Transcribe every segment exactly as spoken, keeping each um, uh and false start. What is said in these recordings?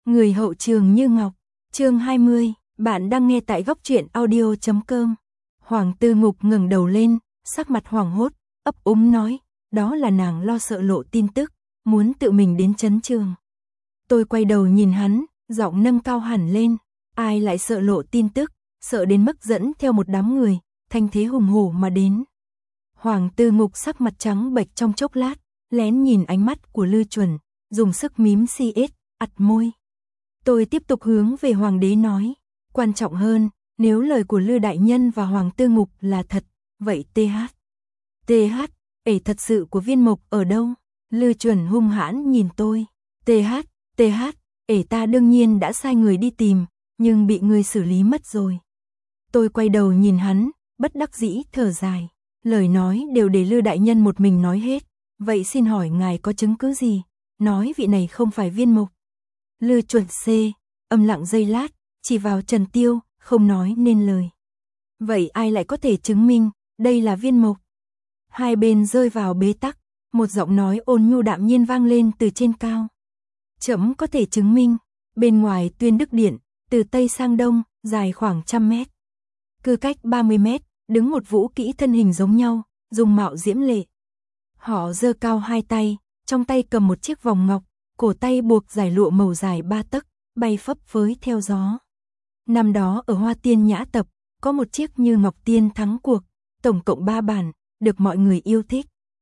Người hậu trường như ngọc, chương hai mươi, bạn đang nghe tại góc truyện audio chấm com. Hoàng Tư Ngục ngẩng đầu lên, sắc mặt hoảng hốt, ấp úng nói, đó là nàng lo sợ lộ tin tức, muốn tự mình đến trấn trường. Tôi quay đầu nhìn hắn, giọng nâng cao hẳn lên, ai lại sợ lộ tin tức, sợ đến mức dẫn theo một đám người, thanh thế hùng hổ mà đến. Hoàng Tư Ngục sắc mặt trắng bệch trong chốc lát, lén nhìn ánh mắt của Lư Chuẩn, dùng sức mím xi ết, ặt môi. Tôi tiếp tục hướng về Hoàng đế nói, quan trọng hơn, nếu lời của Lư Đại Nhân và Hoàng Tư Ngục là thật, vậy tê hát. tê hát, ể thật sự của Viên Mộc ở đâu? Lư Chuẩn hung hãn nhìn tôi, tê hát, tê hát, ể ta đương nhiên đã sai người đi tìm, nhưng bị người xử lý mất rồi. Tôi quay đầu nhìn hắn, bất đắc dĩ thở dài, lời nói đều để Lư Đại Nhân một mình nói hết, vậy xin hỏi ngài có chứng cứ gì, nói vị này không phải Viên Mộc? Lư Chuẩn C, âm lặng giây lát, chỉ vào Trần Tiêu, không nói nên lời. Vậy ai lại có thể chứng minh, đây là Viên Mộc? Hai bên rơi vào bế tắc, một giọng nói ôn nhu đạm nhiên vang lên từ trên cao. Trẫm có thể chứng minh, bên ngoài Tuyên Đức Điện, từ Tây sang Đông, dài khoảng trăm mét. Cứ cách ba mươi mét, đứng một vũ kỹ thân hình giống nhau, dùng mạo diễm lệ. Họ giơ cao hai tay, trong tay cầm một chiếc vòng ngọc, cổ tay buộc giải lụa màu dài ba tấc, bay phấp phới theo gió. Năm đó ở Hoa Tiên Nhã Tập, có một chiếc như ngọc tiên thắng cuộc, tổng cộng ba bản, được mọi người yêu thích.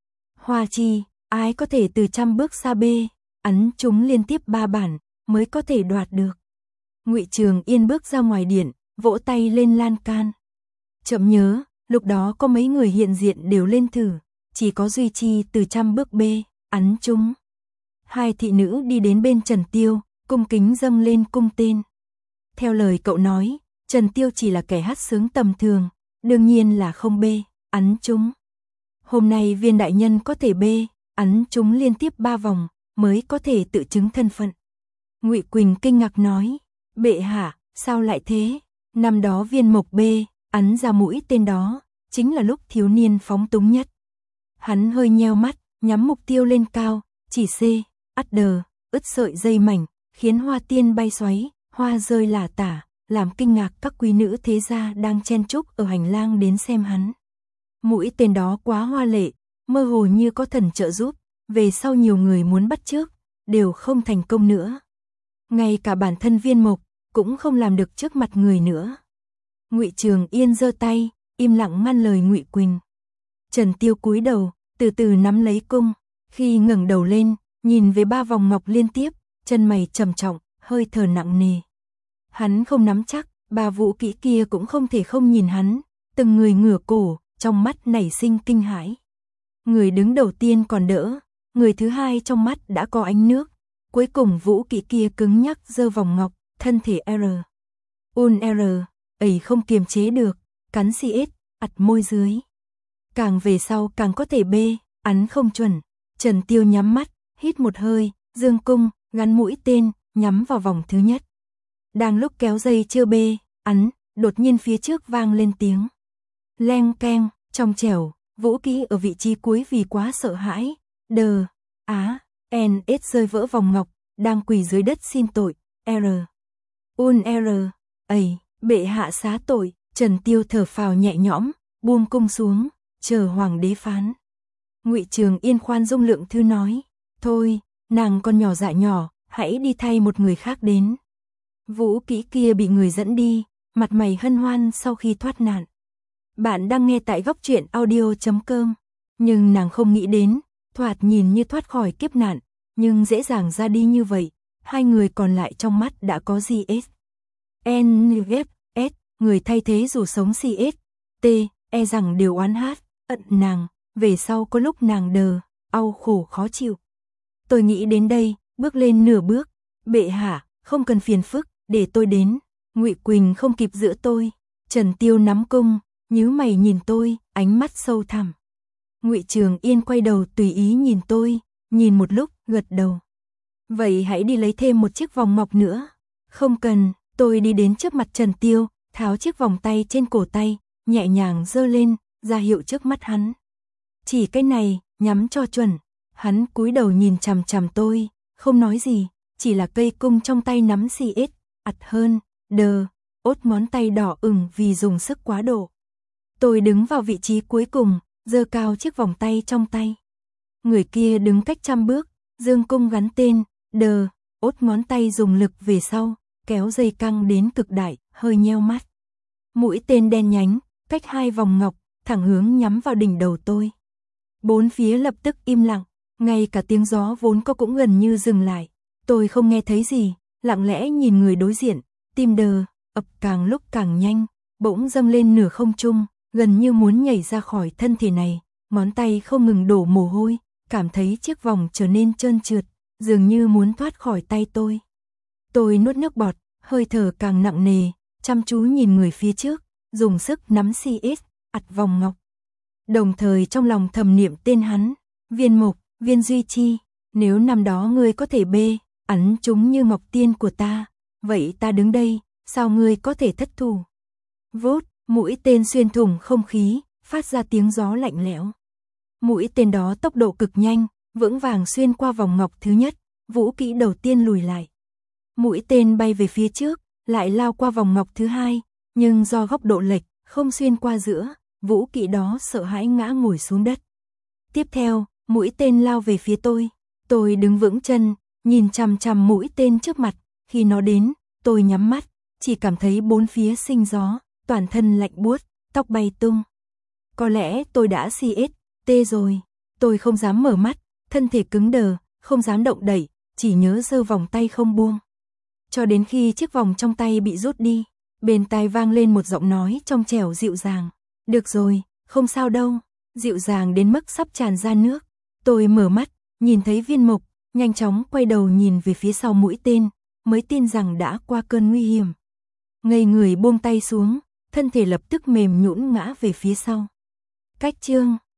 Hoa chi, ai có thể từ trăm bước xa bê, ấn chúng liên tiếp ba bản, mới có thể đoạt được. Ngụy Trường Yên bước ra ngoài điện, vỗ tay lên lan can. Chậm nhớ, lúc đó có mấy người hiện diện đều lên thử, chỉ có Duy Chi từ trăm bước bê, ấn chúng. Hai thị nữ đi đến bên Trần Tiêu, cung kính dâng lên cung tên. Theo lời cậu nói, Trần Tiêu chỉ là kẻ hát sướng tầm thường, đương nhiên là không bê, ấn chúng. Hôm nay Viên Đại Nhân có thể bê, ấn chúng liên tiếp ba vòng, mới có thể tự chứng thân phận. Ngụy Quỳnh kinh ngạc nói, bệ hạ, sao lại thế? Năm đó Viên Mộc bê, ấn ra mũi tên đó, chính là lúc thiếu niên phóng túng nhất. Hắn hơi nheo mắt, nhắm mục tiêu lên cao, chỉ C, ắt đờ, ứt sợi dây mảnh, khiến hoa tiên bay xoáy, hoa rơi lả tả, làm kinh ngạc các quý nữ thế gia đang chen chúc ở hành lang đến xem hắn. Mũi tên đó quá hoa lệ, mơ hồ như có thần trợ giúp, về sau nhiều người muốn bắt chước, đều không thành công nữa. Ngay cả bản thân Viên Mộc cũng không làm được trước mặt người nữa. Ngụy Trường Yên giơ tay, im lặng ngăn lời Ngụy Quỳnh. Trần Tiêu cúi đầu, từ từ nắm lấy cung, khi ngẩng đầu lên, nhìn về ba vòng ngọc liên tiếp, chân mày trầm trọng, hơi thở nặng nề. Hắn không nắm chắc, ba vũ kỹ kia cũng không thể không nhìn hắn, từng người ngửa cổ, trong mắt nảy sinh kinh hãi. Người đứng đầu tiên còn đỡ, người thứ hai trong mắt đã có ánh nước, cuối cùng vũ kỹ kia cứng nhắc giơ vòng ngọc, thân thể R. Un R, ấy không kiềm chế được, cắn xi ết, ặt môi dưới. Càng về sau càng có thể bê, ấn không chuẩn. Trần Tiêu nhắm mắt, hít một hơi, dương cung, gắn mũi tên, nhắm vào vòng thứ nhất. Đang lúc kéo dây chưa bê, ấn, đột nhiên phía trước vang lên tiếng. Leng keng, trong trẻo, vũ kỹ ở vị trí cuối vì quá sợ hãi. Đờ, á, N S rơi vỡ vòng ngọc, đang quỳ dưới đất xin tội. R. Un R, ấy, bệ hạ xá tội. Trần Tiêu thở phào nhẹ nhõm, buông cung xuống, chờ hoàng đế phán. Ngụy Trường Yên khoan dung lượng thư nói, thôi, nàng con nhỏ dạ nhỏ, hãy đi thay một người khác đến. Vũ kỹ kia bị người dẫn đi, mặt mày hân hoan sau khi thoát nạn. Bạn đang nghe tại góc truyện audio chấm com, nhưng nàng không nghĩ đến, thoạt nhìn như thoát khỏi kiếp nạn, nhưng dễ dàng ra đi như vậy, hai người còn lại trong mắt đã có G S. N F S, người thay thế dù sống C S. T, e rằng đều oán hát, ận nàng, về sau có lúc nàng đờ, au khổ khó chịu. Tôi nghĩ đến đây, bước lên nửa bước, bệ hạ, không cần phiền phức, để tôi đến. Ngụy Quỳnh không kịp giữ tôi, Trần Tiêu nắm cung, nhíu mày nhìn tôi, ánh mắt sâu thẳm. Ngụy Trường Yên quay đầu tùy ý nhìn tôi, nhìn một lúc, gật đầu. Vậy hãy đi lấy thêm một chiếc vòng ngọc nữa. Không cần, tôi đi đến trước mặt Trần Tiêu, tháo chiếc vòng tay trên cổ tay, nhẹ nhàng giơ lên, ra hiệu trước mắt hắn. Chỉ cái này, nhắm cho chuẩn. Hắn cúi đầu nhìn chằm chằm tôi, không nói gì, chỉ là cây cung trong tay nắm xì ết, ặt hơn, đờ, ốt ngón tay đỏ ửng vì dùng sức quá độ. Tôi đứng vào vị trí cuối cùng, giơ cao chiếc vòng tay trong tay. Người kia đứng cách trăm bước, dương cung gắn tên, đờ, ốt ngón tay dùng lực về sau, kéo dây căng đến cực đại, hơi nheo mắt. Mũi tên đen nhánh, cách hai vòng ngọc, thẳng hướng nhắm vào đỉnh đầu tôi. Bốn phía lập tức im lặng, ngay cả tiếng gió vốn có cũng gần như dừng lại. Tôi không nghe thấy gì, lặng lẽ nhìn người đối diện, tim đờ, ập càng lúc càng nhanh, bỗng dâng lên nửa không trung, gần như muốn nhảy ra khỏi thân thể này, ngón tay không ngừng đổ mồ hôi, cảm thấy chiếc vòng trở nên trơn trượt, dường như muốn thoát khỏi tay tôi. Tôi nuốt nước bọt, hơi thở càng nặng nề, chăm chú nhìn người phía trước, dùng sức nắm xì ít, ặt vòng ngọc. Đồng thời trong lòng thầm niệm tên hắn, Viên Mục, Viên Duy Chi, nếu năm đó ngươi có thể bê, ẵn chúng như ngọc tiên của ta, vậy ta đứng đây, sao ngươi có thể thất thủ? Vút, mũi tên xuyên thủng không khí, phát ra tiếng gió lạnh lẽo. Mũi tên đó tốc độ cực nhanh, vững vàng xuyên qua vòng ngọc thứ nhất, vũ kỹ đầu tiên lùi lại. Mũi tên bay về phía trước, lại lao qua vòng ngọc thứ hai, nhưng do góc độ lệch, không xuyên qua giữa, vũ kỹ đó sợ hãi ngã ngồi xuống đất. Tiếp theo, mũi tên lao về phía tôi. Tôi đứng vững chân, nhìn chằm chằm mũi tên trước mặt, khi nó đến, tôi nhắm mắt, chỉ cảm thấy bốn phía sinh gió, toàn thân lạnh buốt, tóc bay tung. Có lẽ tôi đã xê ét tê rồi, tôi không dám mở mắt, thân thể cứng đờ, không dám động đậy, chỉ nhớ giơ vòng tay không buông. Cho đến khi chiếc vòng trong tay bị rút đi, bên tai vang lên một giọng nói trong trẻo dịu dàng. Được rồi, không sao đâu, dịu dàng đến mức sắp tràn ra nước. Tôi mở mắt, nhìn thấy Viên Mục, nhanh chóng quay đầu nhìn về phía sau mũi tên, mới tin rằng đã qua cơn nguy hiểm. Ngây người buông tay xuống, thân thể lập tức mềm nhũn ngã về phía sau. Cách chương